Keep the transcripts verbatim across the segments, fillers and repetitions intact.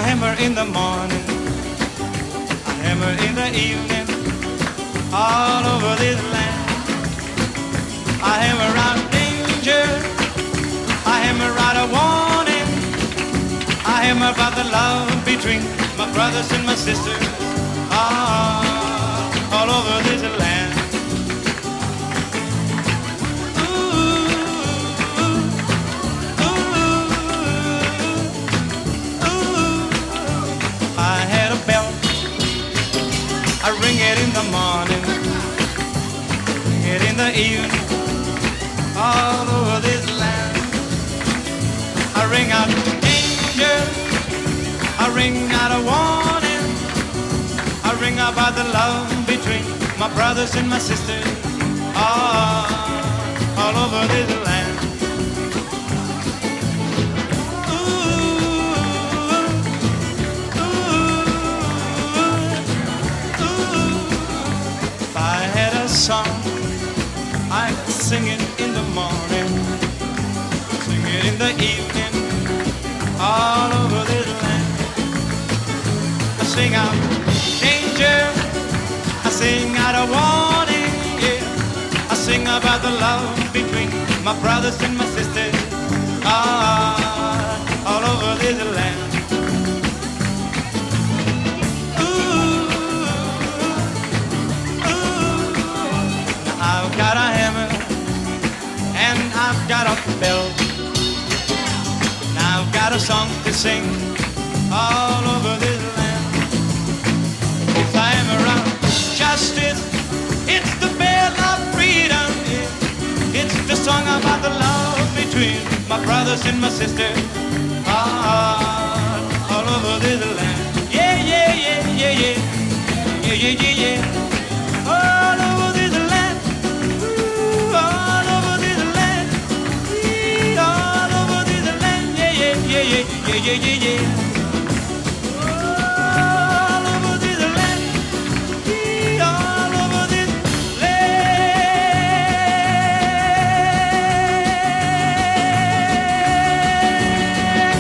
hammer in the morning, I hammer in the evening, all over this land. I hammer out danger, I hammer out a warning, I hammer about the love between my brothers and my sisters, all, all over this land. I ring it in the morning, ring it in the evening, all over this land. I ring out danger, I ring out a warning, I ring about the love between my brothers and my sisters, all, all over this land. Song, I sing it in the morning, sing it in the evening, all over this land. I sing out danger, I sing out a warning, yeah. I sing about the love between my brothers and my sisters, all, all over this land. I've got a hammer and I've got a bell, and I've got a song to sing all over this land. It's the hammer of justice, it's the bell of freedom, yeah. It's the song about the love between my brothers and my sisters, all, all over this land. Yeah, yeah, yeah, yeah, yeah, yeah, yeah, yeah, yeah. All over this land. Yeah, yeah, yeah, yeah. All over this land, all over this land.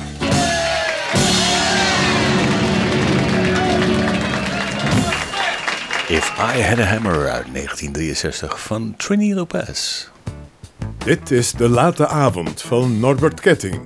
If I Had a Hammer uit negentien drieënzestig van Trini Lopez. Dit is De Late Avond van Norbert Ketting.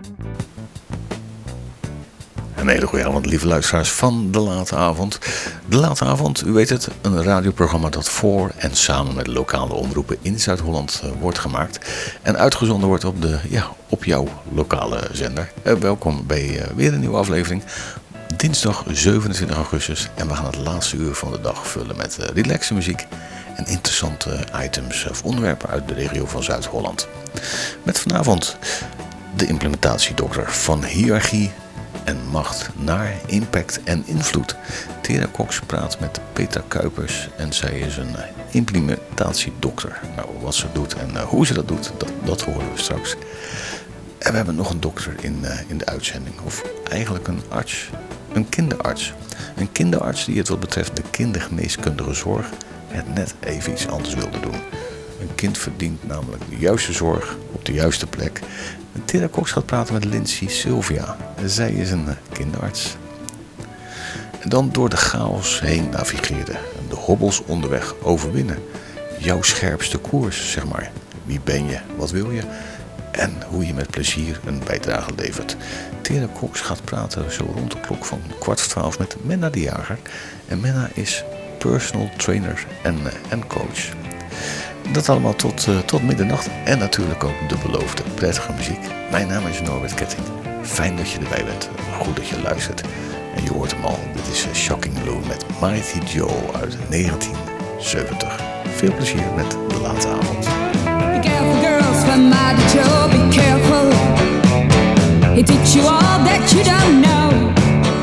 Een hele goede avond, lieve luisteraars van De Late Avond. De Late Avond, u weet het, een radioprogramma dat voor en samen met lokale omroepen in Zuid-Holland uh, wordt gemaakt. En uitgezonden wordt op, de, ja, op jouw lokale zender. Uh, welkom bij uh, weer een nieuwe aflevering. Dinsdag zevenentwintig augustus. En we gaan het laatste uur van de dag vullen met uh, relaxe muziek. En interessante items of onderwerpen uit de regio van Zuid-Holland. Met vanavond de implementatiedokter van hiërarchie en macht naar impact en invloed. Tera Cox praat met Petra Kuipers en zij is een implementatiedokter. Nou, wat ze doet en uh, hoe ze dat doet, dat, dat horen we straks. En we hebben nog een dokter in, uh, in de uitzending. Of eigenlijk een arts, een kinderarts. Een kinderarts die het wat betreft de kindergeneeskundige zorg het net even iets anders wilde doen. Een kind verdient namelijk de juiste zorg op de juiste plek. Tera Cox gaat praten met Lindsay Sylvia. Zij is een kinderarts. En dan door de chaos heen navigeren. De hobbels onderweg overwinnen. Jouw scherpste koers, zeg maar. Wie ben je? Wat wil je? En hoe je met plezier een bijdrage levert. Tera Cox gaat praten zo rond de klok van kwart voor twaalf met Menna de Jager. En Menna is personal trainer en, en coach. Dat allemaal tot, uh, tot middernacht. En natuurlijk ook de beloofde prettige muziek. Mijn naam is Norbert Ketting. Fijn dat je erbij bent. Goed dat je luistert. En je hoort hem al. Dit is Shocking Blue met Mighty Joe uit negentien zeventig. Veel plezier met De Late Avond. Be careful girls from Mighty Joe. Be careful. He teach you all that you don't know.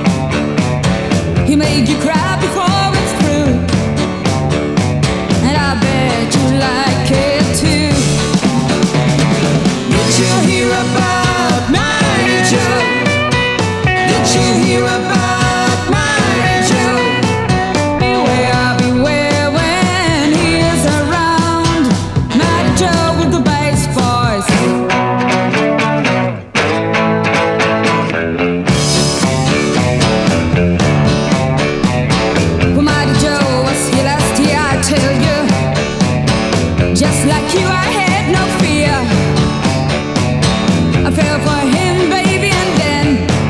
He made you cry before it's through. And I bet you like it too. Did you hear about Mighty Joe? Did you hear about Mighty Joe? Beware, beware when he is around. Mighty Joe with the bass voice. I had no fear. I fell for him, baby, and then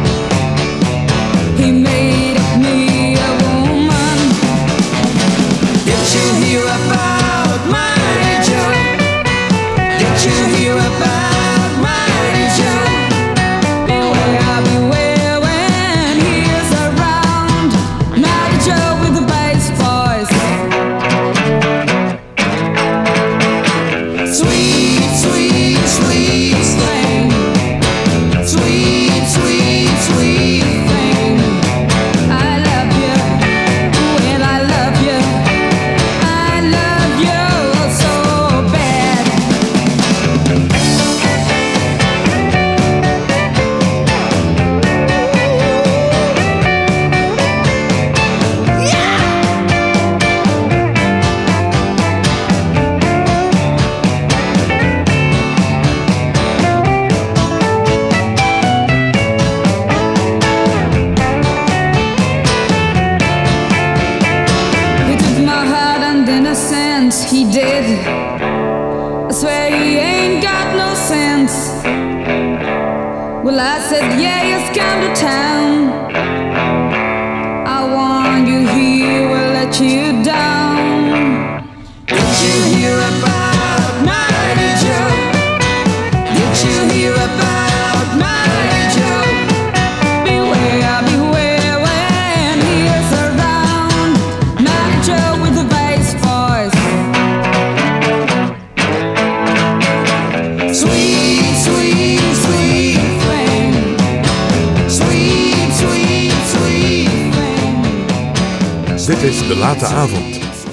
he made of me a woman. Did you hear about Mighty Joe? Did you hear about Mighty Joe? Beware, beware when he is around. Mighty Joe with the bass voice. Sweet, sweet, sweet Thing. Sweet, sweet, sweet Thing. I love you. Well, I love you. I love you so bad. He took my heart and innocence, he did. I swear he ain't got no sense. Well, I said, yeah, he's come to town. I warned you, he will let you down. Did you hear about Mighty Joe? Did you hear about Mighty Joe? Beware, beware when he is around. Mighty Joe with the bass voice. Sweet, sweet, sweet Thing. Sweet, sweet, sweet Dit is De Late Avond.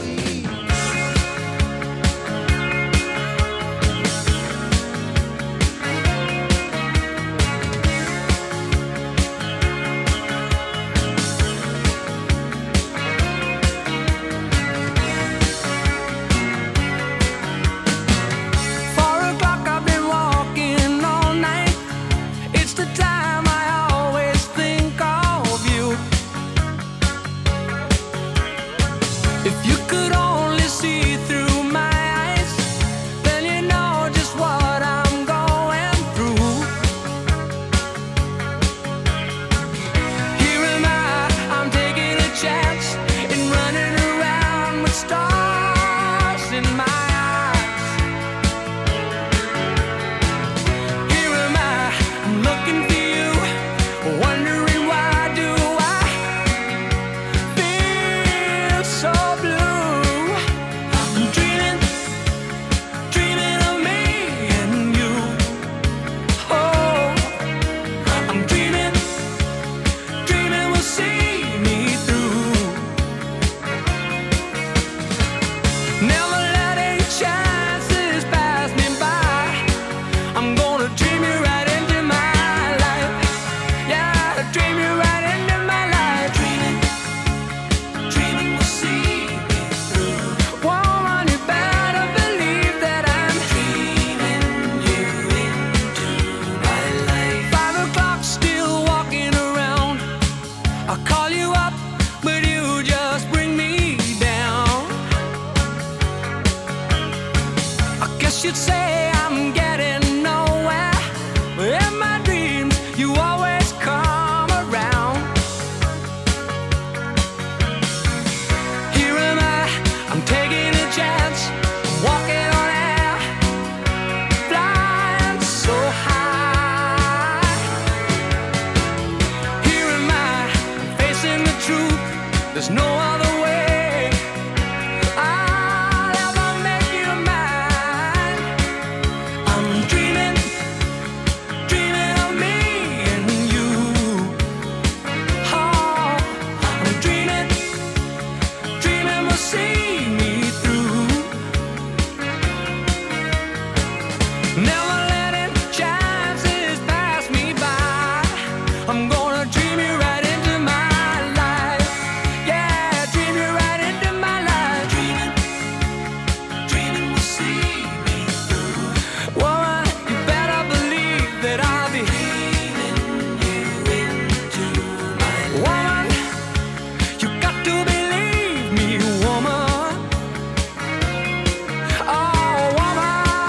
Four o'clock, I've been walking all night. It's the time I always think of you. If you could only see through my eyes, then you know just what I'm going through. Here am I, I'm taking a chance in running around with stars in my eyes. Here am I, I'm looking for you, wondering why do I feel so blue. I'm dreaming, dreaming of me and you. Oh, I'm dreaming, dreaming will see me through. Never letting chances pass me by. I'm gonna dream you right into my life. Yeah, dream you right into my life. Dreaming, dreaming will see me through. Woman, you better believe that I'm dreaming you into my life. Five o'clock, still walking around. I'll call you up, but you just bring me down. I guess you'd say I'm getting nowhere. But in my dreams, you always come around. Here am I, I'm taking a chance, I'm walking on air, flying so high. Here am I, I'm facing the truth, there's no other way I'll ever make you mine. I'm dreaming, dreaming of me and you. Oh, I'm dreaming, dreaming will see me through. Never letting chances pass me by. I'm gonna dream you right into my life. Yeah, dream you right into my life. Dreaming, dreaming will see me through. Woman, you better believe that I'll be dreaming you into my life. Woman, you got to believe me, woman. Oh, woman.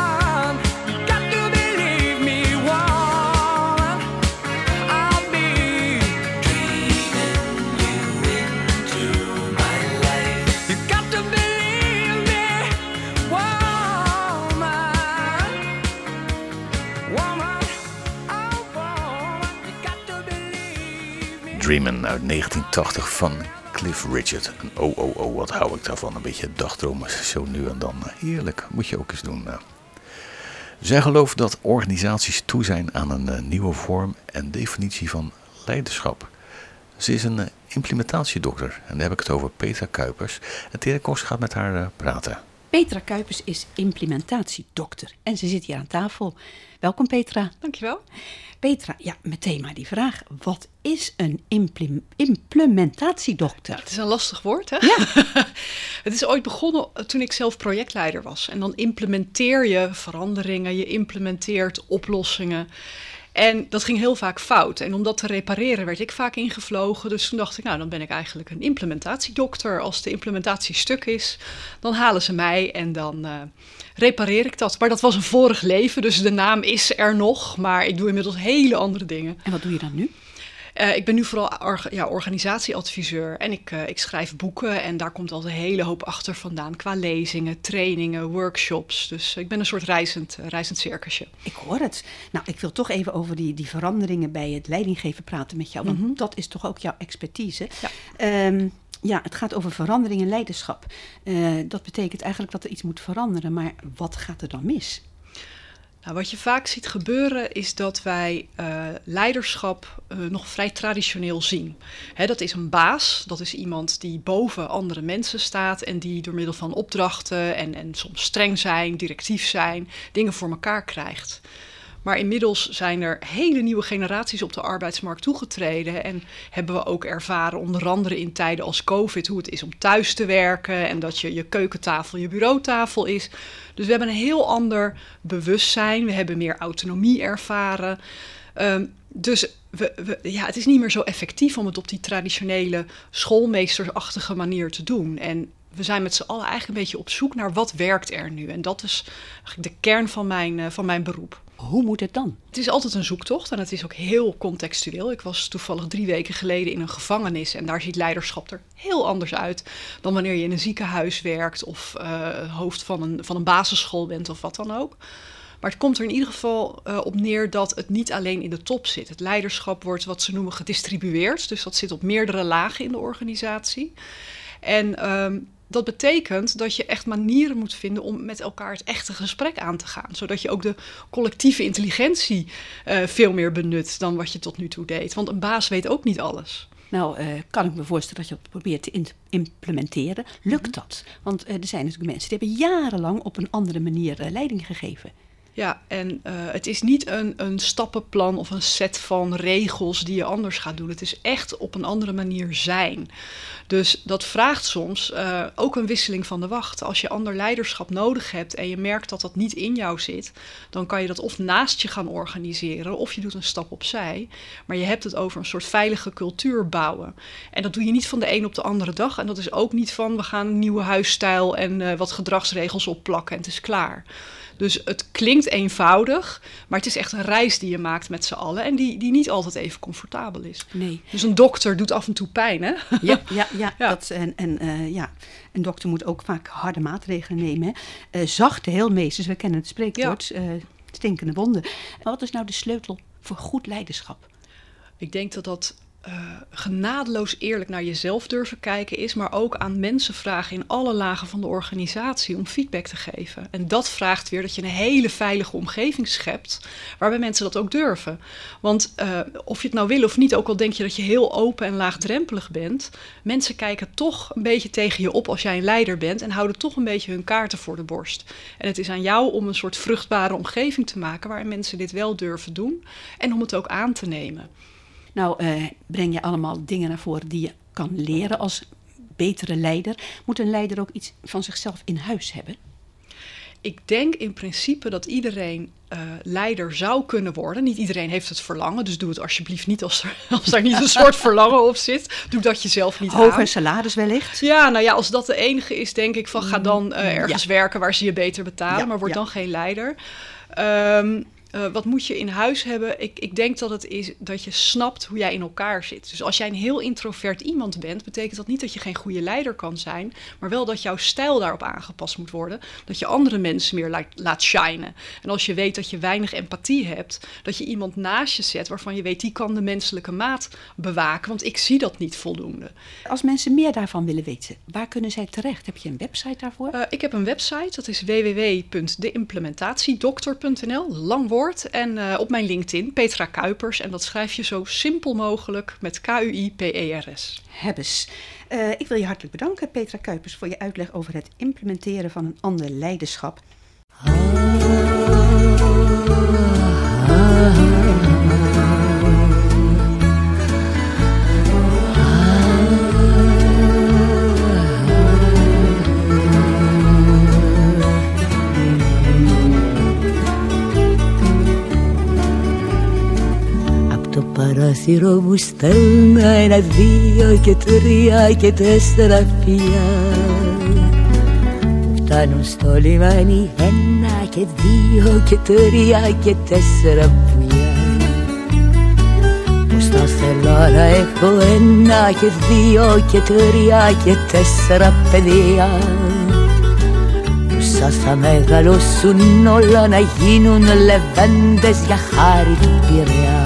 Dreamin' uit negentien tachtig van Cliff Richard. En oh, oh, oh, wat hou ik daarvan. Een beetje dagdromen, zo nu en dan. Heerlijk, moet je ook eens doen. Zij gelooft dat organisaties toe zijn aan een nieuwe vorm en definitie van leiderschap. Ze is een implementatiedokter en daar heb ik het over Petra Kuipers. En Tere Kos gaat met haar praten. Petra Kuipers is implementatiedokter en ze zit hier aan tafel. Welkom Petra. Dankjewel. Petra, ja, meteen maar die vraag. Wat is een imple- implementatiedokter? Ja, het is een lastig woord, hè? Ja. Het is ooit begonnen toen ik zelf projectleider was. En dan implementeer je veranderingen, je implementeert oplossingen. En dat ging heel vaak fout. En om dat te repareren werd ik vaak ingevlogen. Dus toen dacht ik, nou, dan ben ik eigenlijk een implementatiedokter. Als de implementatie stuk is, dan halen ze mij en dan uh, repareer ik dat. Maar dat was een vorig leven, dus de naam is er nog. Maar ik doe inmiddels hele andere dingen. En wat doe je dan nu? Uh, ik ben nu vooral orga- ja, organisatieadviseur en ik, uh, ik schrijf boeken en daar komt al een hele hoop achter vandaan. Qua lezingen, trainingen, workshops. Dus uh, ik ben een soort reizend, uh, reizend circusje. Ik hoor het. Nou, ik wil toch even over die, die veranderingen bij het leidinggeven praten met jou. Want mm-hmm. dat is toch ook jouw expertise. Ja. Um, Ja, het gaat over verandering in leiderschap. Uh, dat betekent eigenlijk dat er iets moet veranderen. Maar wat gaat er dan mis? Nou, wat je vaak ziet gebeuren is dat wij uh, leiderschap uh, nog vrij traditioneel zien. Hè, dat is een baas, dat is iemand die boven andere mensen staat en die door middel van opdrachten en, en soms streng zijn, directief zijn, dingen voor elkaar krijgt. Maar inmiddels zijn er hele nieuwe generaties op de arbeidsmarkt toegetreden. En hebben we ook ervaren, onder andere in tijden als COVID, hoe het is om thuis te werken. En dat je, je keukentafel je bureautafel is. Dus we hebben een heel ander bewustzijn. We hebben meer autonomie ervaren. Um, dus we, we, ja, het is niet meer zo effectief om het op die traditionele schoolmeestersachtige manier te doen. En we zijn met z'n allen eigenlijk een beetje op zoek naar wat werkt er nu. En dat is eigenlijk de kern van mijn, uh, van mijn beroep. Hoe moet het dan? Het is altijd een zoektocht en het is ook heel contextueel. Ik was toevallig drie weken geleden in een gevangenis en daar ziet leiderschap er heel anders uit dan wanneer je in een ziekenhuis werkt of uh, hoofd van een, van een basisschool bent of wat dan ook. Maar het komt er in ieder geval uh, op neer dat het niet alleen in de top zit. Het leiderschap wordt wat ze noemen gedistribueerd, dus dat zit op meerdere lagen in de organisatie. En um, dat betekent dat je echt manieren moet vinden om met elkaar het echte gesprek aan te gaan. Zodat je ook de collectieve intelligentie uh, veel meer benut dan wat je tot nu toe deed. Want een baas weet ook niet alles. Nou, uh, kan ik me voorstellen dat je dat probeert te in- implementeren. Lukt dat? Want uh, er zijn natuurlijk mensen die hebben jarenlang op een andere manier uh, leiding gegeven. Ja, en uh, het is niet een, een stappenplan of een set van regels die je anders gaat doen. Het is echt op een andere manier zijn. Dus dat vraagt soms uh, ook een wisseling van de wacht. Als je ander leiderschap nodig hebt en je merkt dat dat niet in jou zit, dan kan je dat of naast je gaan organiseren of je doet een stap opzij. Maar je hebt het over een soort veilige cultuur bouwen. En dat doe je niet van de een op de andere dag. En dat is ook niet van we gaan een nieuwe huisstijl en uh, wat gedragsregels opplakken en het is klaar. Dus het klinkt eenvoudig, maar het is echt een reis die je maakt met z'n allen en die, die niet altijd even comfortabel is. Nee. Dus een dokter doet af en toe pijn, hè? Ja, ja, ja, ja. Dat, en, en, uh, ja. Een dokter moet ook vaak harde maatregelen nemen. Hè. Uh, zachte heelmeesters, we kennen het spreekwoord, ja. uh, stinkende wonden. Maar wat is nou de sleutel voor goed leiderschap? Ik denk dat dat Uh, genadeloos eerlijk naar jezelf durven kijken is, maar ook aan mensen vragen in alle lagen van de organisatie om feedback te geven. En dat vraagt weer dat je een hele veilige omgeving schept, waarbij mensen dat ook durven. Want uh, of je het nou wil of niet, ook al denk je dat je heel open en laagdrempelig bent, mensen kijken toch een beetje tegen je op als jij een leider bent en houden toch een beetje hun kaarten voor de borst. En het is aan jou om een soort vruchtbare omgeving te maken waarin mensen dit wel durven doen en om het ook aan te nemen. Nou, uh, breng je allemaal dingen naar voren die je kan leren als betere leider. Moet een leider ook iets van zichzelf in huis hebben? Ik denk in principe dat iedereen uh, leider zou kunnen worden. Niet iedereen heeft het verlangen, dus doe het alsjeblieft niet als, er, als daar niet een soort verlangen op zit. Doe dat jezelf niet Hoger aan. salaris wellicht? Ja, nou ja, als dat de enige is, denk ik van ga dan uh, ergens ja. werken waar ze je beter betalen, Ja, maar word ja. dan geen leider. Um, Uh, wat moet je in huis hebben? Ik, ik denk dat het is dat je snapt hoe jij in elkaar zit. Dus als jij een heel introvert iemand bent, betekent dat niet dat je geen goede leider kan zijn, maar wel dat jouw stijl daarop aangepast moet worden. Dat je andere mensen meer laat, laat shinen. En als je weet dat je weinig empathie hebt, dat je iemand naast je zet waarvan je weet die kan de menselijke maat bewaken. Want ik zie dat niet voldoende. Als mensen meer daarvan willen weten, waar kunnen zij terecht? Heb je een website daarvoor? Uh, ik heb een website, dat is w w w punt de implementatiedokter punt n l, lang woord. En uh, op mijn LinkedIn, Petra Kuipers. En dat schrijf je zo simpel mogelijk met K U I P E R S. Hebbes. Uh, ik wil je hartelijk bedanken, Petra Kuipers, voor je uitleg over het implementeren van een ander leiderschap. Παράθυρο μου στέλνα ένα, δύο και τρία και τέσσερα φιλιά που φτάνουν στο λιμάνι. Ένα και δύο και τρία και τέσσερα πουλιά πως θα θέλω να έχω ένα και δύο και τρία και τέσσερα παιδιά που θα μεγαλώσουν όλα να γίνουν λεβέντες για χάρη του Πειραιά.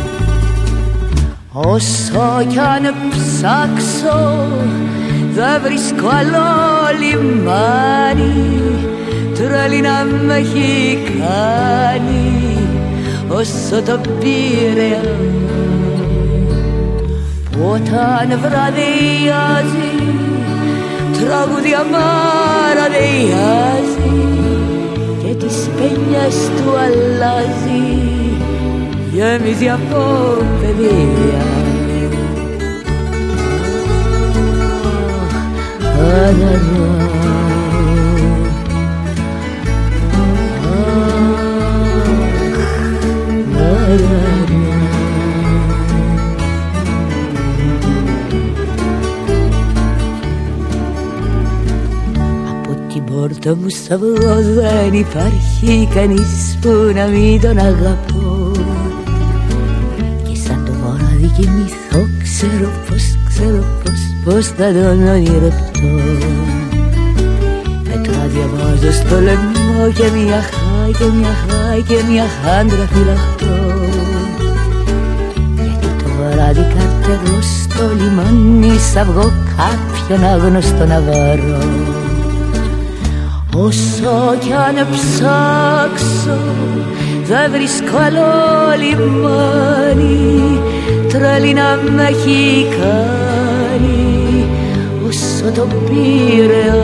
Όσο κι αν ψάξω δεν βρίσκω άλλο λιμάνι, τρέλη να με έχει κάνει όσο το Πειραιά. Που όταν βραδιάζει τραγούδια μαραδιάζει και τις παινιές του αλλάζει, γεμίζει από παιδεία. Από την πόρτα μου σ' αυγό δεν υπάρχει κανείς που να μην τον αγαπώ. Κοιμηθώ, ξέρω πως, ξέρω πως, πως θα τον ονειρευτώ. Μετά διαβάζω στο λαιμό και μια χάη και μια χάη και μια χάντρα φυλαχτώ. Γιατί το βράδυ καρτερώ στο λιμάνι σ' αυγό κάποιον άγνωστο να βρω. Όσο κι αν ψάξω δεν βρίσκω άλλο λιμάνι, τρέλη να με έχει κάνει όσο το Πειραιά.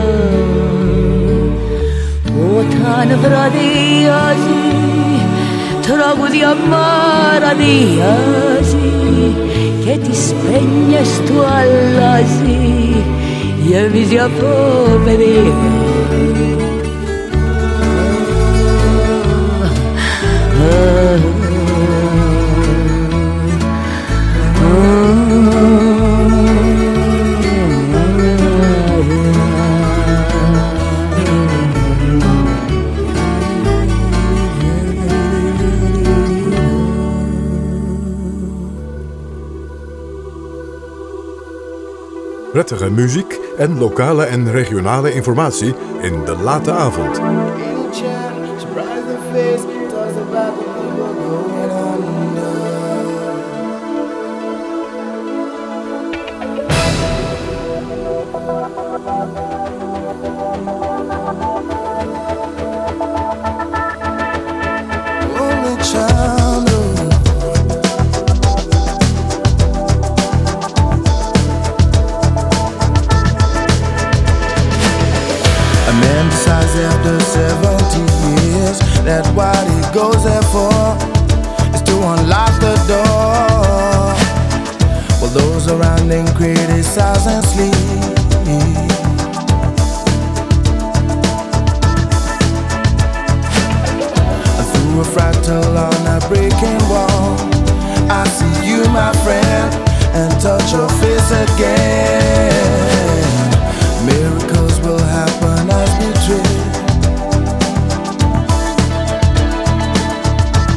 Όταν βραδιάζει τραγούδια μαραδιάζει και τις παινιές του αλλάζει, γεμίζει από παιδεία. Prettige muziek en lokale en regionale informatie in de late avond. After seventy years, that what he goes there for is to unlock the door. While those around him criticize and sleep. Through a fractal on a breaking wall, I see you, my friend, and touch your face again. Miracles will happen as we dream.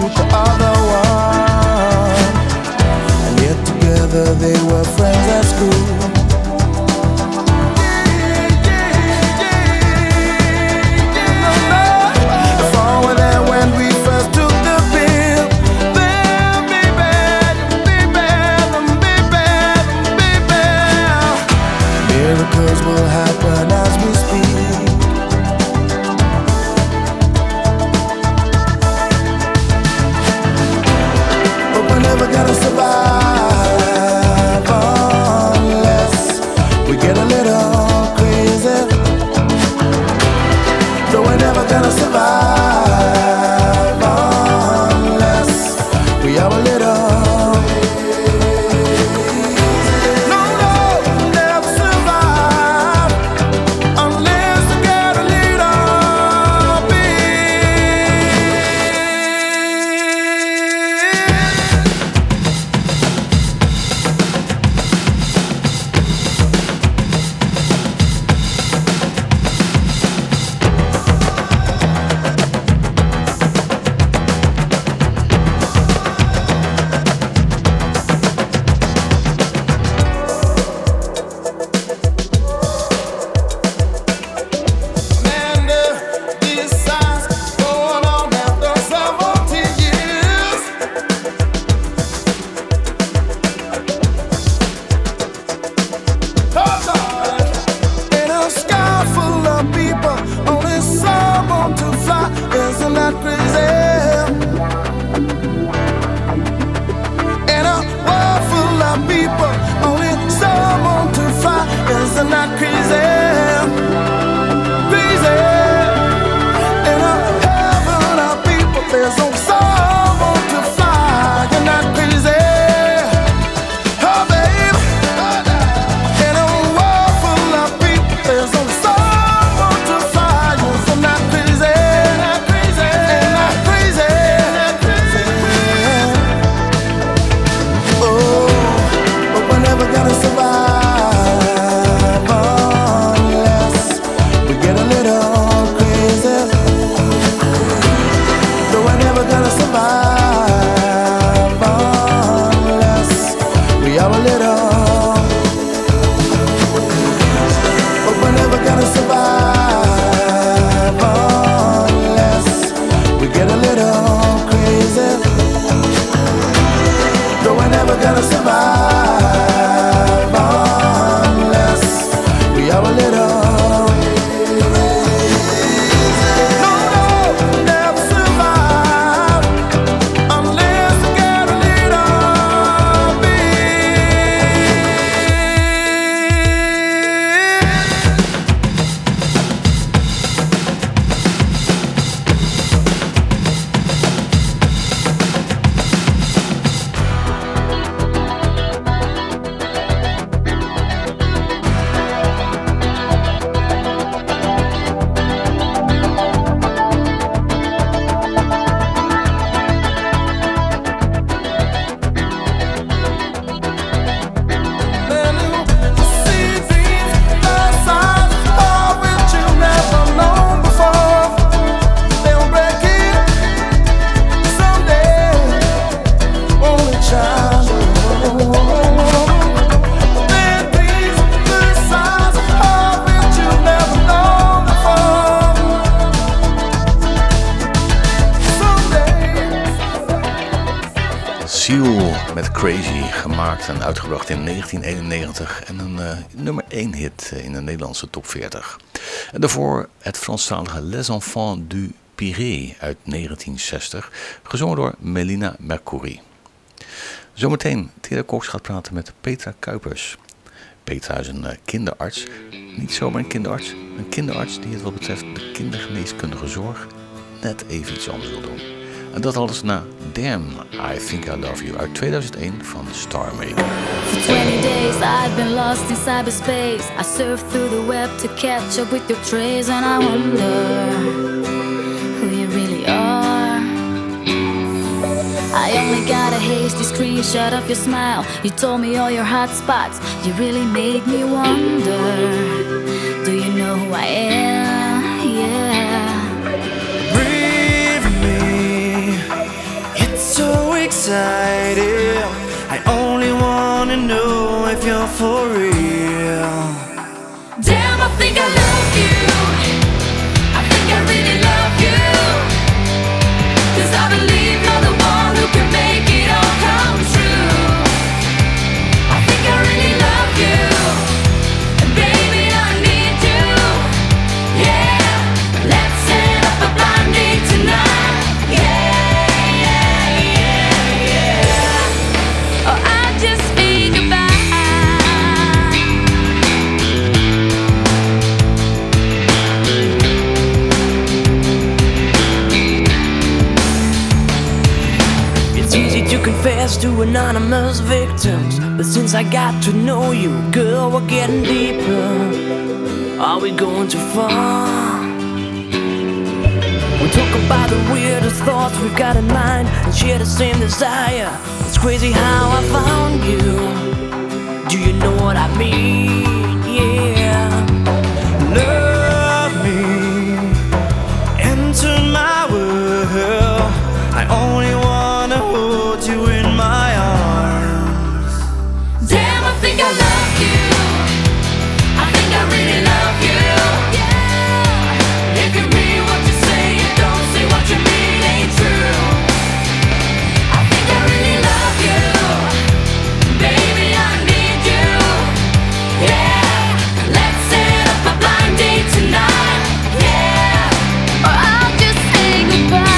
meet the other one. And yet together they were friends at school. Miracles will happen as we speak. But we're never gonna survive unless we get a little crazy. No, we're never gonna survive unless we are a little. En uitgebracht in negentien eenennegentig en een uh, nummer één hit in de Nederlandse top veertig. En daarvoor het Franstalige Les Enfants du Pirée uit negentien zestig, gezongen door Melina Mercouri. Zometeen Thea Cox gaat praten met Petra Kuipers. Petra is een uh, kinderarts, niet zomaar een kinderarts, een kinderarts die het wat betreft de kindergeneeskundige zorg net even iets anders wil doen. En dat alles na Damn, I Think I Love You uit tweeduizend één van Star Maker. For twenty days I've been lost in cyberspace. I surf through the web to catch up with your trace, and I wonder who you really are. I only got a hasty screenshot of your smile. You told me all your hot spots. You really made me wonder. Do you know who I am? Yeah. Breathe me excited. I only wanna know if you're for real. Damn, I think I love you. I think I really love you. 'Cause I believe you're the one who can make it all come true. I think I really love you. And baby, I need you. Yeah, let's set up a blind date tonight. Yeah, yeah, yeah, yeah. Oh, I just speak goodbye. To confess to anonymous victims, but since I got to know you, girl, we're getting deeper. Are we going too far? We talk about the weirdest thoughts we've got in mind and share the same desire. It's crazy how I found you. Do you know what I mean? Yeah. Love me, enter my world. I only wanna hold you in my arms. Damn, I think I love you. I think I really love you. Yeah. If you mean what you say, you don't say what you mean ain't true. I think I really love you. Baby, I need you. Yeah. Let's set up a blind date tonight. Yeah. Or I'll just say goodbye.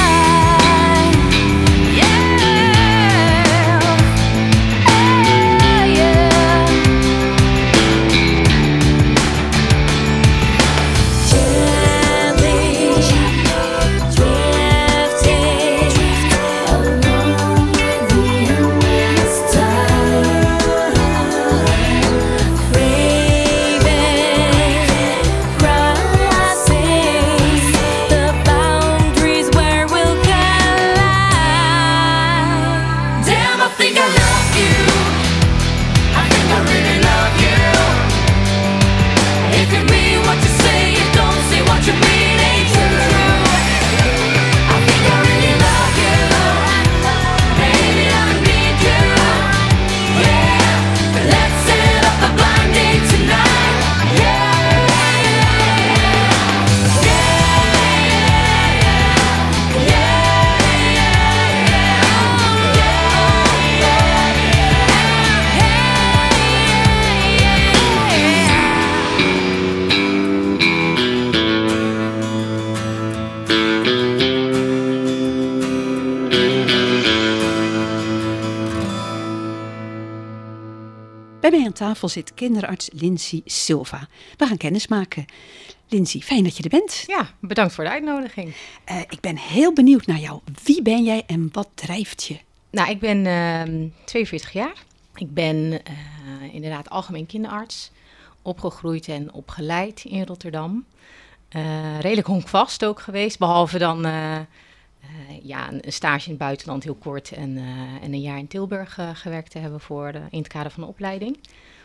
Bij mij aan tafel zit kinderarts Lindsay Silva. We gaan kennis maken. Lindsay, fijn dat je er bent. Ja, bedankt voor de uitnodiging. Uh, ik ben heel benieuwd naar jou. Wie ben jij en wat drijft je? Nou, ik ben uh, tweeënveertig jaar. Ik ben uh, inderdaad algemeen kinderarts. Opgegroeid en opgeleid in Rotterdam. Uh, redelijk honkvast ook geweest, behalve dan uh, uh, ja, een stage in het buitenland heel kort en, uh, en een jaar in Tilburg uh, gewerkt te hebben voor de, in het kader van de opleiding.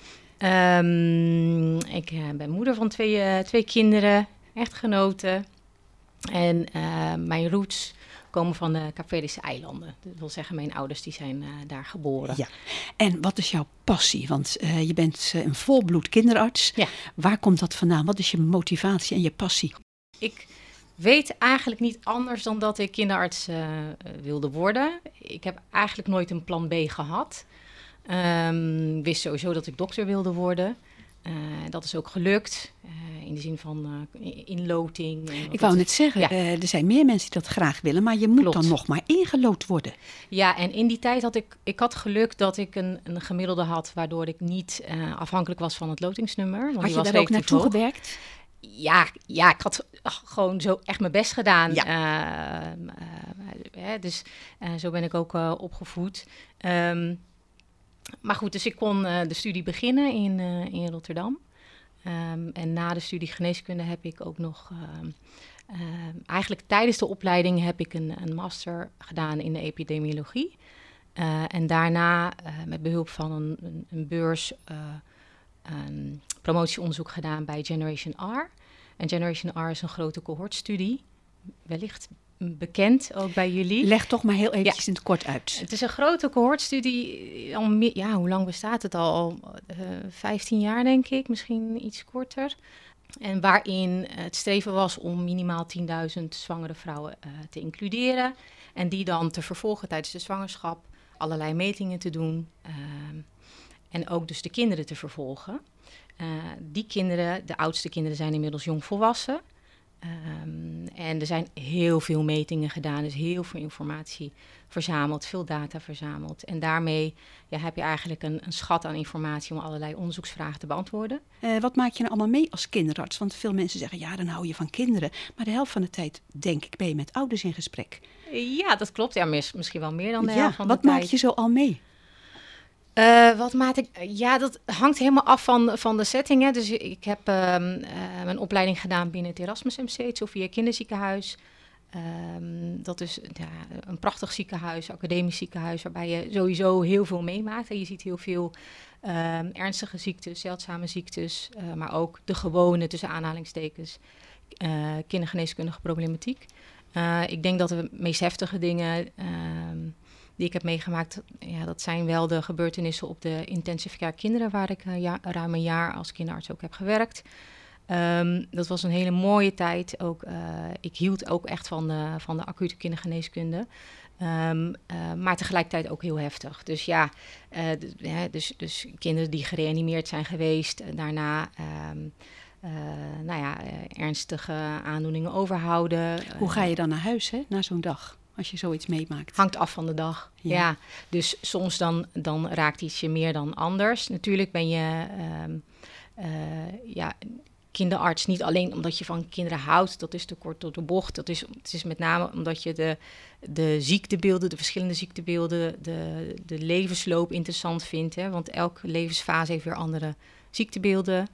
Um, ik uh, ben moeder van twee, uh, twee kinderen, echtgenote. En uh, mijn roots komen van de Kaapverdische eilanden. Dat wil zeggen, mijn ouders die zijn uh, daar geboren. Ja. En wat is jouw passie? Want uh, je bent uh, een volbloed kinderarts. Ja. Waar komt dat vandaan? Wat is je motivatie en je passie? Ik weet eigenlijk niet anders dan dat ik kinderarts uh, wilde worden. Ik heb eigenlijk nooit een plan B gehad. Um, wist sowieso dat ik dokter wilde worden. Uh, dat is ook gelukt, uh, in de zin van uh, inloting. Ik wou net zeggen, ja. uh, er zijn meer mensen die dat graag willen, maar je moet Klopt. dan nog maar ingelood worden. Ja, en in die tijd had ik, ik had geluk dat ik een, een gemiddelde had, waardoor ik niet uh, afhankelijk was van het lotingsnummer. Want had die je was daar ook naartoe hoog. gewerkt? Ja, ja, ik had ach, gewoon zo echt mijn best gedaan. Ja. Uh, uh, uh, dus uh, zo ben ik ook uh, opgevoed. Um, maar goed, dus ik kon uh, de studie beginnen in, uh, in Rotterdam. Um, en na de studie geneeskunde heb ik ook nog... Uh, uh, eigenlijk tijdens de opleiding heb ik een, een master gedaan in de epidemiologie. Uh, en daarna uh, met behulp van een, een, een beurs... Uh, Um, promotieonderzoek gedaan bij Generation R. En Generation R is een grote cohortstudie. Wellicht bekend, ook bij jullie. Leg toch maar heel eventjes Ja. in het kort uit. Het is een grote cohortstudie. Al meer, ja, hoe lang bestaat het al? Al uh, vijftien jaar, denk ik. Misschien iets korter. En waarin het streven was om minimaal tienduizend zwangere vrouwen uh, te includeren. En die dan te vervolgen tijdens de zwangerschap. Allerlei metingen te doen. Uh, en ook dus de kinderen te vervolgen. Uh, die kinderen, de oudste kinderen, zijn inmiddels jongvolwassen. Um, en er zijn heel veel metingen gedaan, dus heel veel informatie verzameld, veel data verzameld. En daarmee ja, heb je eigenlijk een, een schat aan informatie om allerlei onderzoeksvragen te beantwoorden. Uh, wat maak je nou allemaal mee als kinderarts? Want veel mensen zeggen, ja, dan hou je van kinderen. Maar de helft van de tijd, denk ik, ben je met ouders in gesprek. Ja, dat klopt. Ja, mis, misschien wel meer dan de ja, helft van de wat tijd. maak je zo al mee? Uh, wat maak ik? Ja, dat hangt helemaal af van, van de setting. Hè. Dus ik heb um, uh, mijn opleiding gedaan binnen het Erasmus M C, het Sophia Kinderziekenhuis. Um, dat is ja, een prachtig ziekenhuis, academisch ziekenhuis, waarbij je sowieso heel veel meemaakt. En je ziet heel veel um, ernstige ziektes, zeldzame ziektes, uh, maar ook de gewone, tussen aanhalingstekens, uh, kindergeneeskundige problematiek. Uh, ik denk dat de meest heftige dingen Um, die ik heb meegemaakt, ja, dat zijn wel de gebeurtenissen op de intensive care kinderen, waar ik uh, ja, ruim een jaar als kinderarts ook heb gewerkt. Um, dat was een hele mooie tijd. Ook, uh, ik hield ook echt van de, van de acute kindergeneeskunde. Um, uh, maar tegelijkertijd ook heel heftig. Dus ja, uh, d- ja dus, dus kinderen die gereanimeerd zijn geweest, uh, daarna Um, Uh, nou ja, uh, ernstige aandoeningen overhouden. Hoe ga je dan naar huis, hè, na zo'n dag, als je zoiets meemaakt? Hangt af van de dag, ja. ja. Dus soms dan, dan raakt iets je meer dan anders. Natuurlijk ben je um, uh, ja, kinderarts niet alleen omdat je van kinderen houdt. Dat is te kort door de bocht. Dat is, het is met name omdat je de, de ziektebeelden, de verschillende ziektebeelden, de, de levensloop interessant vindt. Hè? Want elke levensfase heeft weer andere ziektebeelden.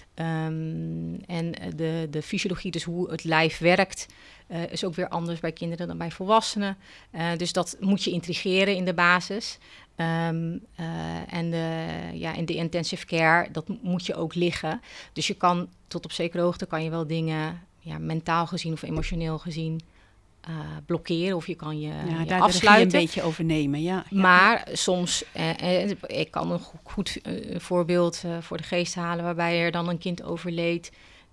Um, en de, de fysiologie, dus hoe het lijf werkt, uh, is ook weer anders bij kinderen dan bij volwassenen. Uh, dus dat moet je integreren in de basis. Um, uh, en de, ja, in de intensive care, dat moet je ook liggen. Dus je kan tot op zekere hoogte kan je wel dingen ja, mentaal gezien of emotioneel gezien Uh, blokkeren of je kan je, ja, je daar afsluiten. een beetje overnemen, ja. ja. Maar soms, eh, eh, ik kan een goed, goed uh, voorbeeld uh, voor de geest halen waarbij er dan een kind overleed.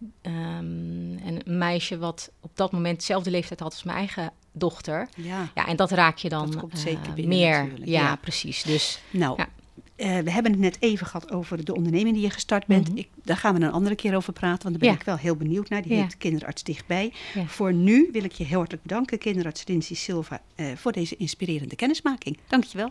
Um, en een meisje wat op dat moment dezelfde leeftijd had als mijn eigen dochter. Ja, ja en dat raak je dan dat komt uh, zeker binnen, meer. natuurlijk. Ja, Ja, precies. Dus, nou, ja. Uh, we hebben het net even gehad over de onderneming die je gestart bent. Mm-hmm. Ik, daar gaan we een andere keer over praten, want daar ben Ja. ik wel heel benieuwd naar. Die Ja. heet Kinderarts Dichtbij. Ja. Voor nu wil ik je heel hartelijk bedanken, kinderarts Lindsay Silva, uh, voor deze inspirerende kennismaking. Dank je wel.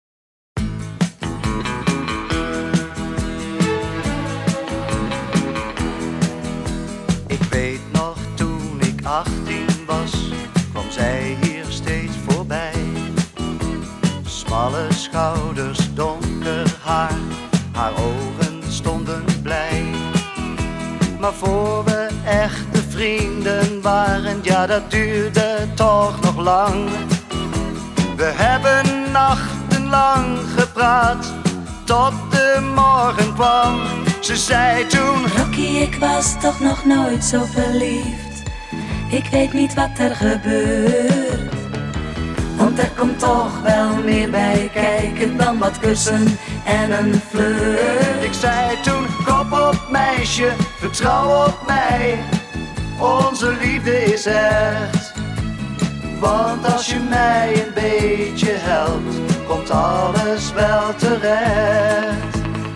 Ik weet nog, toen ik achttien was, kwam zij hier steeds voorbij. Smalle schouders, donker haar, haar ogen stonden blij. Maar voor we echte vrienden waren, ja dat duurde toch nog lang. We hebben nachtenlang gepraat, tot de morgen kwam. Ze zei toen: Rocky, ik was toch nog nooit zo verliefd. Ik weet niet wat er gebeurt, want er komt toch wel meer bij kijken dan wat kussen en een flirt. Ik zei toen: kop op meisje, vertrouw op mij. Onze liefde is echt. Want als je mij een beetje helpt, komt alles wel terecht.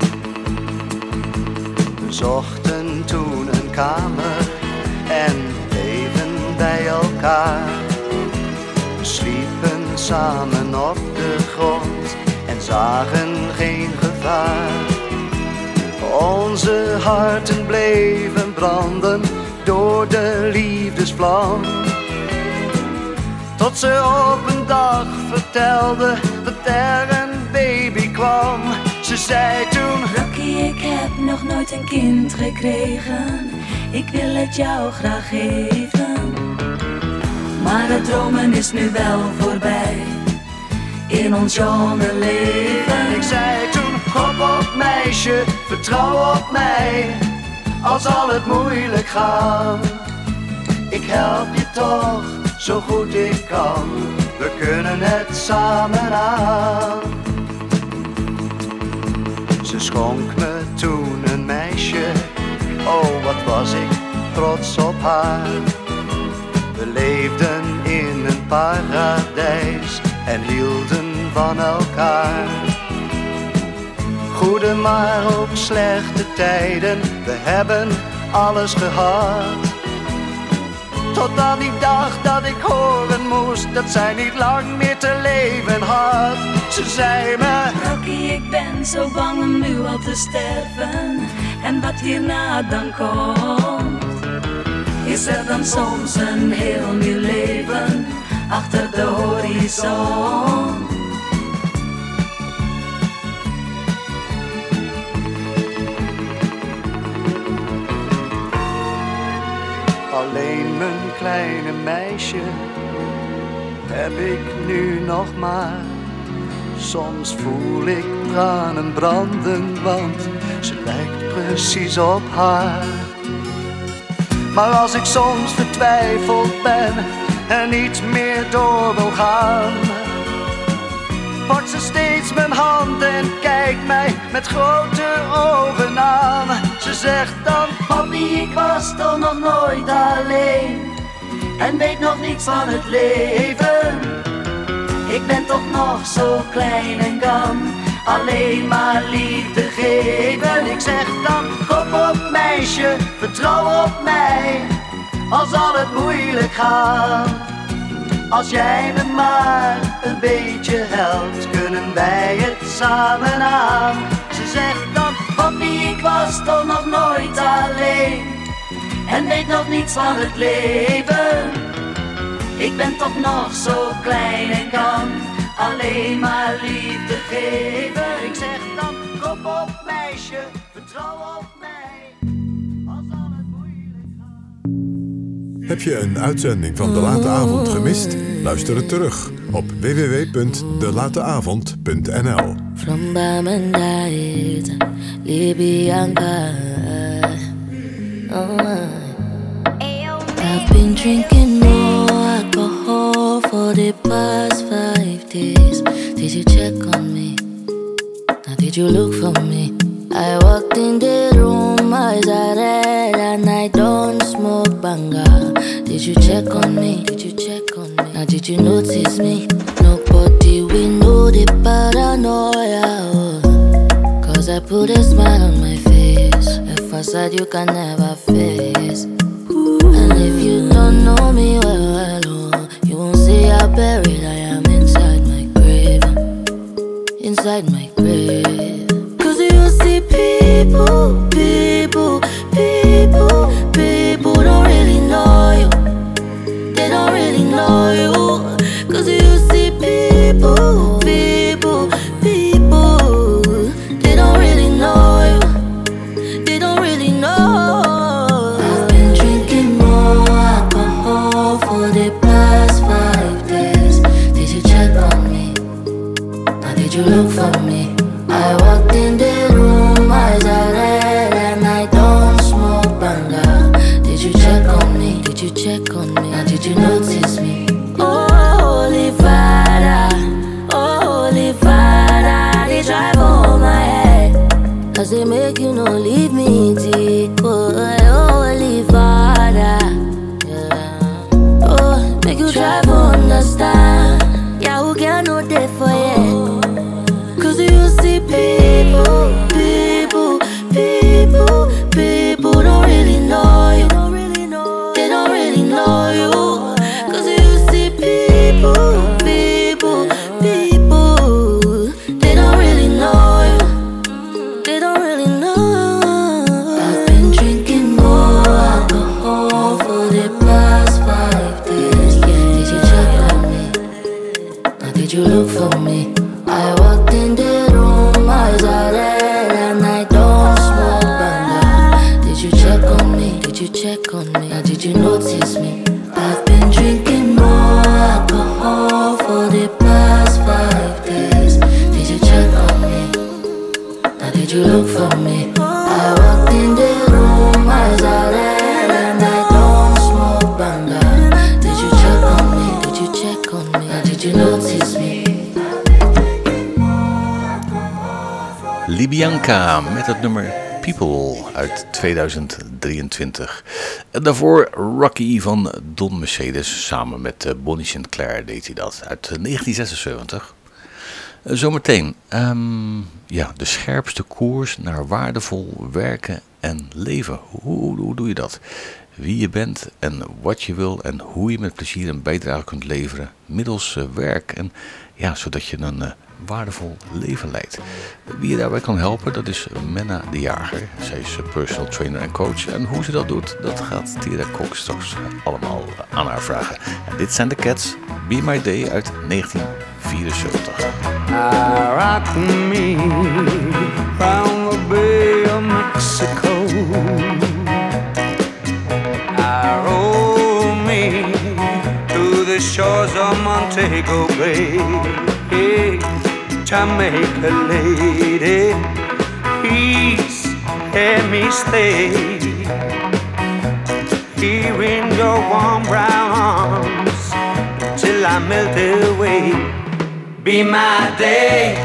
We zochten toen een kamer en bleven bij elkaar. We sliepen samen op de grond en zagen geen gevaar. Onze harten bleven branden door de liefdesvlam. Tot ze op een dag vertelde dat er een baby kwam. Ze zei toen: Rocky, ik heb nog nooit een kind gekregen. Ik wil het jou graag geven. Maar het dromen is nu wel voorbij in ons jonge leven. Ik zei toen: kop op meisje, vertrouw op mij. Al zal het moeilijk gaan, ik help je toch zo goed ik kan. We kunnen het samen aan. Ze schonk me toen een meisje, oh wat was ik trots op haar. We leefden in een paradijs en hielden van elkaar. Goede maar ook slechte tijden, we hebben alles gehad. Tot aan die dag dat ik horen moest dat zij niet lang meer te leven had. Ze zei me: Rocky, ik ben zo bang om nu al te sterven. En wat hierna dan komt, is er dan soms een heel nieuw leven achter de horizon. Alleen mijn kleine meisje heb ik nu nog maar. Soms voel ik tranen branden, want ze lijkt precies op haar. Maar als ik soms vertwijfeld ben en niet meer door wil gaan, pakt ze steeds mijn hand en kijkt mij met grote ogen aan. Ze zegt dan: Papi, ik was toch nog nooit alleen en weet nog niets van het leven. Ik ben toch nog zo klein en kan alleen maar liefde geven. Ik zeg dan: Kom op meisje, vertrouw op mij, al zal het moeilijk gaan. Als jij me maar een beetje helpt, kunnen wij het samen aan. Ze zegt dan: Papi, ik was toch nog nooit alleen en weet nog niets van het leven. Ik ben toch nog zo klein en kan alleen maar liefde geven. Ik zeg dan: Kom op meisje, vertrouw op mij, al zal het moeilijk gaan. Heb je een uitzending van De Late Avond gemist? Luister het terug op w w w punt de late avond punt n l. From Bamendait, Libyanka. Oh, I've been drinking more alcohol for the past five days. Did you check on me? Now did you look for me? I walked in the room, eyes are red, and I don't smoke banga. Did you check on me? Did you check on me? Now did you notice me? Nobody will know the paranoia, oh. Cause I put a smile on my face, a facade you can never face. And if you don't know me well, well, oh, you won't see how buried I am inside my grave, inside my grave. Cause you see people, people, people, people don't really know you. They don't really know you. Cause you see people, people, people, they don't really know you. They don't really know. I've been drinking more alcohol for the past five days. Did you check on me? Now did you look for me? I walked in the room, eyes are red, and I don't smoke banga. Did you check on me? Did you check on me? Now did you notice me? Oh, Holy Father, oh, Holy Father, they drive on my head, cause they make you no leave me deep. Oh, Holy Father, yeah. Oh, make you try to understand. Yeah, who can know that for you? Cause you see people, people, people, people don't really know you. They don't really know you. Cause you see people, people, people, they don't really know you. They don't really know. I've been drinking more alcohol for the past five days. Did you check on me? Now did you look for me? I walked in the room, eyes are red, and I don't smoke banga. Did you check on me? Did you check on me? Now did you notice me? I've been drinking more alcohol for the past five days. Did you check on me? Now did you look for me? I walked in the room, eyes are red, and I don't smoke banga. Did you check on me? Libianca met het nummer People uit tweeduizend drieëntwintig. En daarvoor Rocky van Don Mercedes samen met Bonnie Sinclair deed hij dat uit negentien zesenzeventig. Zometeen, um, ja, de scherpste koers naar waardevol werken en leven. Hoe, hoe, hoe doe je dat? Wie je bent en wat je wil en hoe je met plezier een bijdrage kunt leveren middels uh, werk. En ja, zodat je een uh, waardevol leven leidt. Wie je daarbij kan helpen, dat is Menna de Jager. Zij is personal trainer en coach. En hoe ze dat doet, dat gaat Tira Kok straks allemaal aan haar vragen. En dit zijn de Cats, Be My Day uit negentien vierenzeventig. I rock me from the Bay of Mexico. I roll me to the shores of Montego Bay. Hey, Jamaica lady, please let me stay here in your warm brown arms till I melt away. Be my day,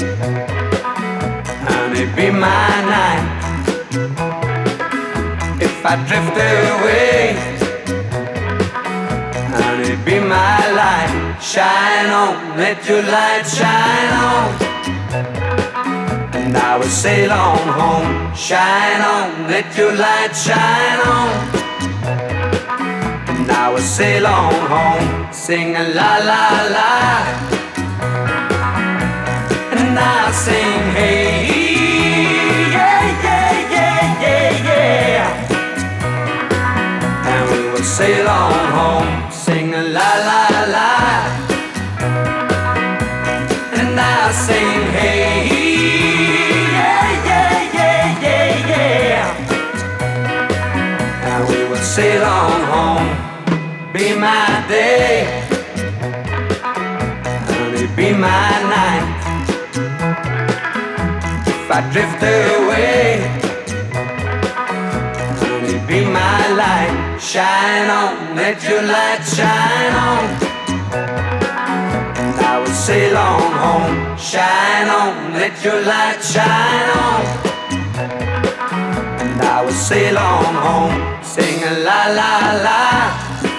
honey, be my night. If I drift away, honey, be my light. Shine on, let your light shine on, and I will sail on home. Shine on, let your light shine on, and I will sail on home. Sing a la la la, and I'll sing hey, yeah, yeah, yeah, yeah, yeah, and we will sail on home. Sing a la la la, and I'll sing hey, yeah, yeah, yeah, yeah, yeah, and we will sail on home. Be my day, honey, be my night. If I drift away, honey, be my light. Shine on, let your light shine on, and I will sail on home. Shine on, let your light shine on, and I will sail on home. Sing a la la la,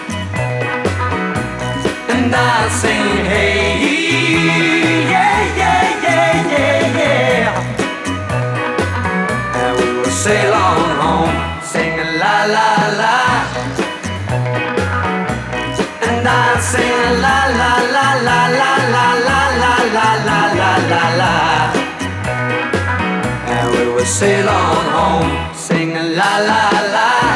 and I'll sing hey, yeah, yeah, yeah, yeah, yeah, and we will sail on home. Sing a la la la, and I'll sing a la la la la la la la la la la la la la, and we will sail on home. Sing a la la la,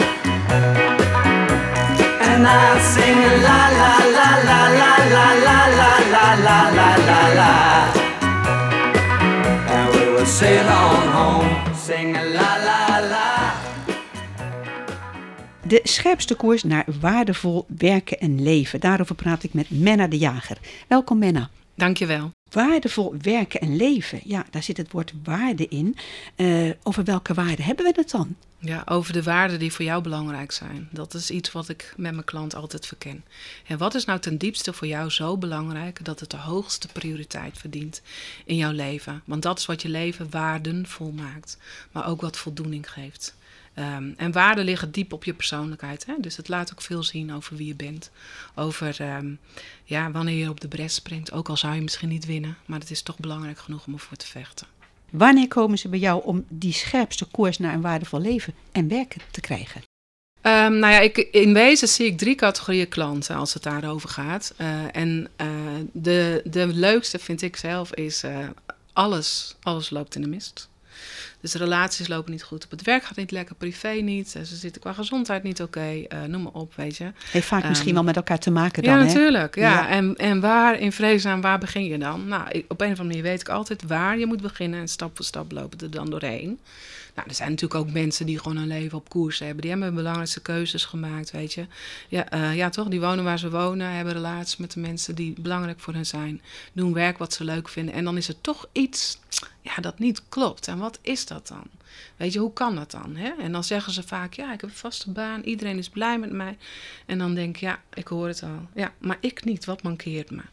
and I'll sing a la la la la la la la la la la la la la, and we will sail on home. Sing a la la la. De scherpste koers naar waardevol werken en leven. Daarover praat ik met Menna de Jager. Welkom Menna. Dankjewel. Waardevol werken en leven. Ja, daar zit het woord waarde in. Uh, over welke waarden hebben we het dan? Ja, over de waarden die voor jou belangrijk zijn. Dat is iets wat ik met mijn klant altijd verken. En wat is nou ten diepste voor jou zo belangrijk dat het de hoogste prioriteit verdient in jouw leven? Want dat is wat je leven waardevol maakt, maar ook wat voldoening geeft. Um, en waarden liggen diep op je persoonlijkheid. Hè? Dus het laat ook veel zien over wie je bent. Over um, ja, wanneer je op de bres springt. Ook al zou je misschien niet winnen. Maar het is toch belangrijk genoeg om ervoor te vechten. Wanneer komen ze bij jou om die scherpste koers naar een waardevol leven en werken te krijgen? Um, nou ja, ik, in wezen zie ik drie categorieën klanten als het daarover gaat. Uh, en uh, de, de leukste vind ik zelf is uh, alles, alles loopt in de mist. Dus de relaties lopen niet goed. Op het werk gaat niet lekker, privé niet. Ze zitten qua gezondheid niet oké. Okay, uh, noem maar op, weet je. Heeft vaak um, misschien wel met elkaar te maken dan, ja, hè? Natuurlijk, ja, ja. En, en waar, in vredesnaam, waar begin je dan? Nou, ik, op een of andere manier weet ik altijd waar je moet beginnen. En stap voor stap lopen er dan doorheen. Nou, er zijn natuurlijk ook mensen die gewoon hun leven op koers hebben. Die hebben de belangrijkste keuzes gemaakt, weet je. Ja, uh, ja, toch? Die wonen waar ze wonen. Hebben relaties met de mensen die belangrijk voor hen zijn. Doen werk wat ze leuk vinden. En dan is er toch iets ja, dat niet klopt. En wat is dat dan? Weet je, hoe kan dat dan? Hè? En dan zeggen ze vaak, ja, ik heb een vaste baan. Iedereen is blij met mij. En dan denk ik, ja, ik hoor het al. Ja, maar ik niet. Wat mankeert me?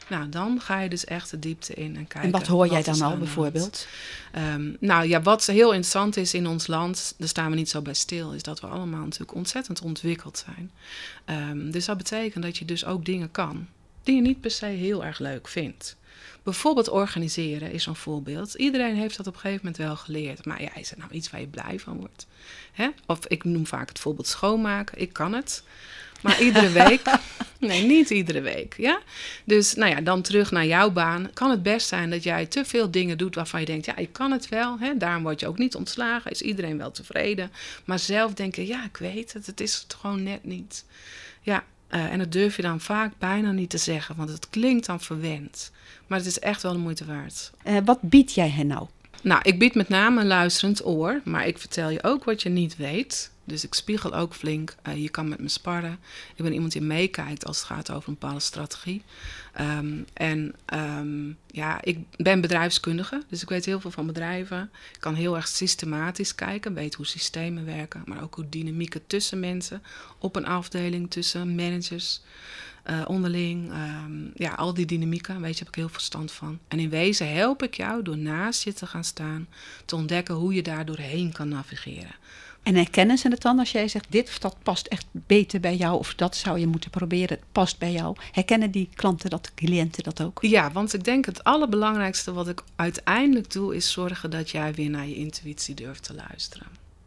Nou, dan ga je dus echt de diepte in en kijken. En wat hoor jij wat is dan al aan de bijvoorbeeld? hand. Um, nou ja, wat heel interessant is in ons land, daar staan we niet zo bij stil, is dat we allemaal natuurlijk ontzettend ontwikkeld zijn. Um, dus dat betekent dat je dus ook dingen kan die je niet per se heel erg leuk vindt. Bijvoorbeeld organiseren is zo'n voorbeeld. Iedereen heeft dat op een gegeven moment wel geleerd. Maar ja, is het nou iets waar je blij van wordt? Hè? Of ik noem vaak het voorbeeld schoonmaken. Ik kan het. Maar iedere week... Nee, niet iedere week. Ja? Dus nou ja, dan terug naar jouw baan. Kan het best zijn dat jij te veel dingen doet waarvan je denkt... ja, ik kan het wel. Hè? Daarom word je ook niet ontslagen. Is iedereen wel tevreden. Maar zelf denken, ja, ik weet het. Het is het gewoon net niet. Ja, uh, en dat durf je dan vaak bijna niet te zeggen. Want het klinkt dan verwend. Maar het is echt wel de moeite waard. Uh, wat bied jij hen nou? Nou, ik bied met name een luisterend oor. Maar ik vertel je ook wat je niet weet. Dus ik spiegel ook flink. Uh, je kan met me sparren. Ik ben iemand die meekijkt als het gaat over een bepaalde strategie. Um, en um, ja, ik ben bedrijfskundige. Dus ik weet heel veel van bedrijven. Ik kan heel erg systematisch kijken. Weet hoe systemen werken. Maar ook hoe dynamieken tussen mensen. Op een afdeling, tussen managers. Uh, onderling, um, ja, al die dynamieken, weet je, heb ik heel veel verstand van. En in wezen help ik jou door naast je te gaan staan, te ontdekken hoe je daar doorheen kan navigeren. En herkennen ze het dan als jij zegt, dit of dat past echt beter bij jou, of dat zou je moeten proberen, het past bij jou. Herkennen die klanten dat, cliënten dat ook? Ja, want ik denk het allerbelangrijkste wat ik uiteindelijk doe, is zorgen dat jij weer naar je intuïtie durft te luisteren.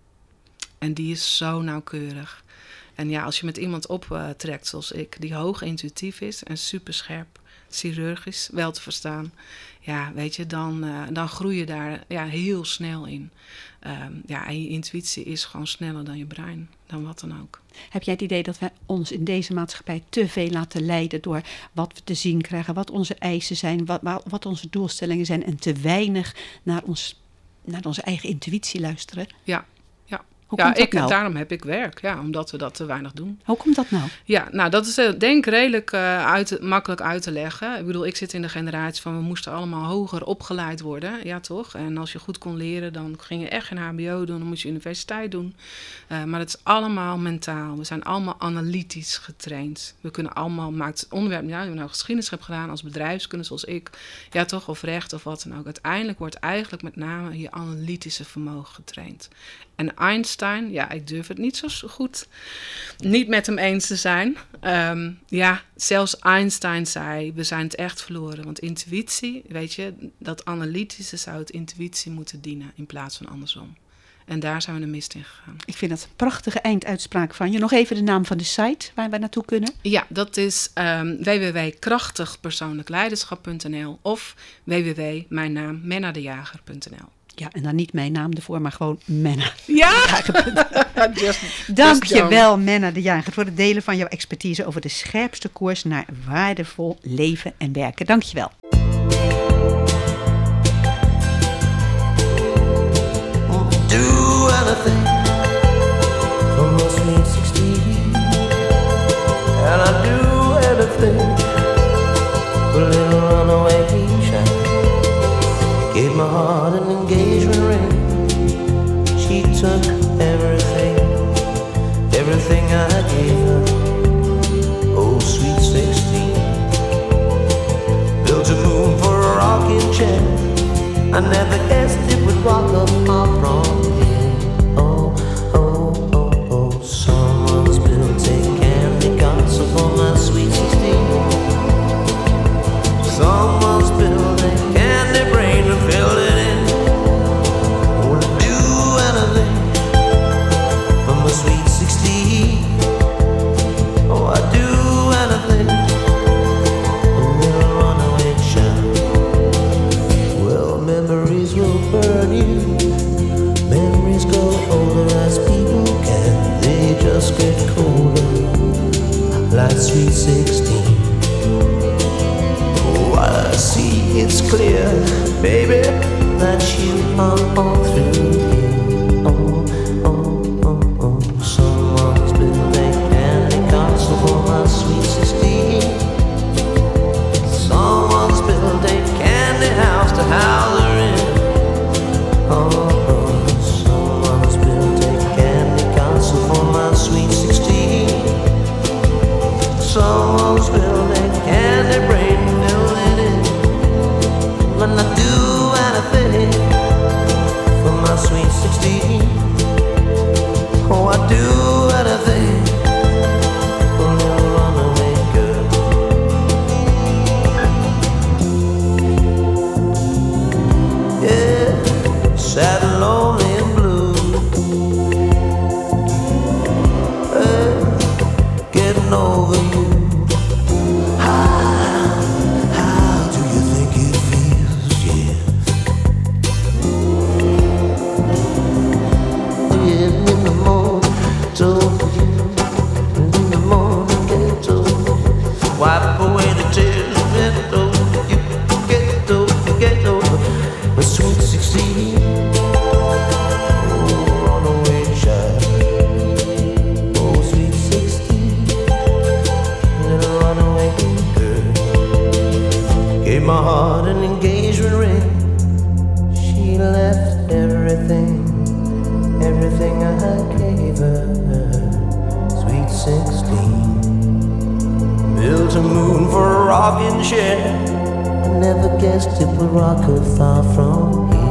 En die is zo nauwkeurig. En ja, als je met iemand optrekt zoals ik, die hoog intuïtief is en super scherp, chirurgisch, wel te verstaan, ja, weet je, dan, uh, dan groei je daar ja, heel snel in. Um, ja, en je intuïtie is gewoon sneller dan je brein, dan wat dan ook. Heb jij het idee dat we ons in deze maatschappij te veel laten leiden door wat we te zien krijgen, wat onze eisen zijn, wat, wat onze doelstellingen zijn en te weinig naar, ons, naar onze eigen intuïtie luisteren? Ja. Hoe ja, komt dat ik, nou? daarom heb ik werk, ja, omdat we dat te weinig doen. Hoe komt dat nou? Ja, nou, dat is uh, denk ik redelijk uh, uit, makkelijk uit te leggen. Ik bedoel, ik zit in de generatie van we moesten allemaal hoger opgeleid worden, ja toch? En als je goed kon leren, dan ging je echt geen H B O doen, dan moest je universiteit doen. Uh, maar het is allemaal mentaal. We zijn allemaal analytisch getraind. We kunnen allemaal, maakt het onderwerp, ja, je nou geschiedenis hebt gedaan als bedrijfskunde zoals ik, ja toch, of recht of wat dan ook. Uiteindelijk wordt eigenlijk met name je analytische vermogen getraind. En Einstein, ja, ik durf het niet zo goed niet met hem eens te zijn. Um, ja, zelfs Einstein zei, we zijn het echt verloren. Want intuïtie, weet je, dat analytische zou het intuïtie moeten dienen in plaats van andersom. En daar zijn we de mist in gegaan. Ik vind dat een prachtige einduitspraak van je. Nog even de naam van de site waar we naartoe kunnen. Ja, dat is um, w w w punt krachtig persoonlijk leiderschap punt n l of w w w punt mijn naam menna de jager punt n l. Ja, en dan niet mijn naam ervoor, maar gewoon Menna. Ja! Dank je wel, Menna de Jager, voor het delen van jouw expertise over de scherpste koers naar waardevol leven en werken. Dank je wel. Do anything for my sweet sixteen, and I do anything for a little runaway child. Gave my heart an engagement ring. She took everything, everything I gave her. Oh, sweet sixteen. Built a moon for a rocking chair. I never guessed it would rock up my prom here. Oh, oh, oh, oh. Someone's built a candy castle for my sweet sixteen. Someone's built a candy brain to fill it in. Wanna do anything for my sweet sixteen. Oh, I do anything. A little runaway child. Well, memories will burn you. Memories go older as people can. They just get colder, like sweet sixteen. Oh, I see it's clear, baby, that you are all through here. Oh, oh, oh, oh. Someone's built a candy castle for my sweet sixteen. Someone's built a candy house to house her in. Oh, oh. Someone's built a candy castle for my sweet sixteen. Someone's built a candy brain to fill it. bought an engagement ring. She left everything, everything I gave her. Sweet sixteen. Built a moon for a rocking chair. I never guessed it would rock her far from here.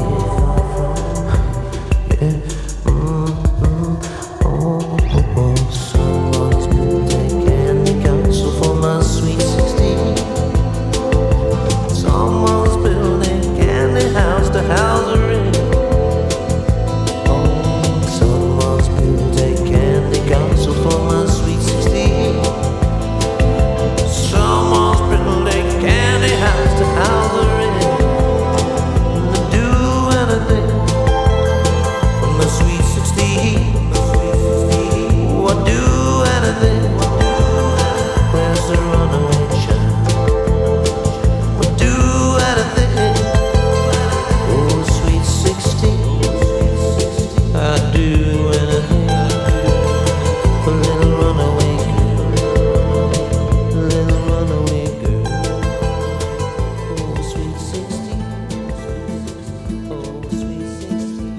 Yeah. Mm-hmm. Oh, oh, oh. Someone's been taking counsel for my sweet sixteen. Someone's building a candy house to house her in. Oh, someone's been taking counsel for my sweet sixteen. Someone's building a candy house to house her in. To do anything for my sweet sixteen. Oh, I'd do anything. Where's the runaway child? I'd do anything. Oh, sweet sixteen. I'd do anything for little runaway girl. Little runaway girl. Oh, sweet sixteen. Oh, sweet sixteen.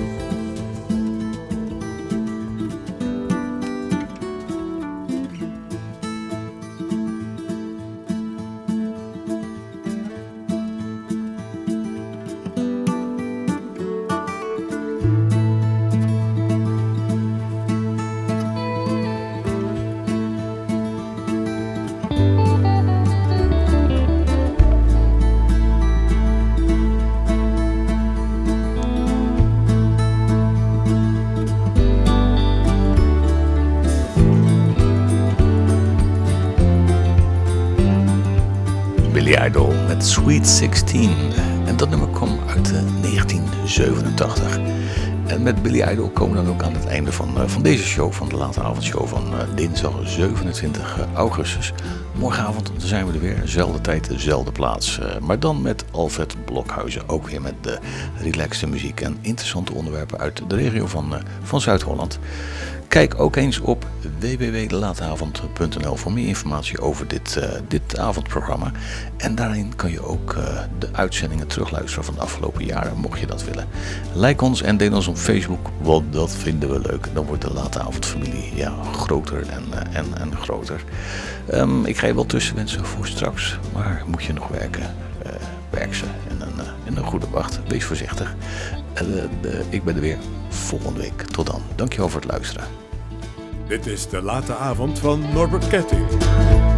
Billy Idol met Sweet zestien. En dat nummer kwam uit uh, negentien zevenentachtig. En met Billy Idol komen we dan ook aan het einde van, uh, van deze show, van de late avondshow van uh, dinsdag zevenentwintig augustus. Morgenavond zijn we er weer, dezelfde tijd, dezelfde plaats. Uh, maar dan met Alfred Blokhuizen, ook weer met de relaxte muziek en interessante onderwerpen uit de regio van, uh, van Zuid-Holland. Kijk ook eens op w w w punt de lateavond punt n l voor meer informatie over dit, uh, dit avondprogramma. En daarin kan je ook uh, de uitzendingen terugluisteren van de afgelopen jaren, mocht je dat willen. Like ons en deel ons op Facebook, want dat vinden we leuk. Dan wordt de Lateavondfamilie ja, groter en, uh, en, en groter. Um, ik ga je wel tussenwensen voor straks, maar moet je nog werken, uh, werk ze en een, uh, en een goede wacht. Wees voorzichtig. Uh, de, de, ik ben er weer volgende week. Tot dan. Dankjewel voor het luisteren. Dit is de late avond van Norbert Ketting.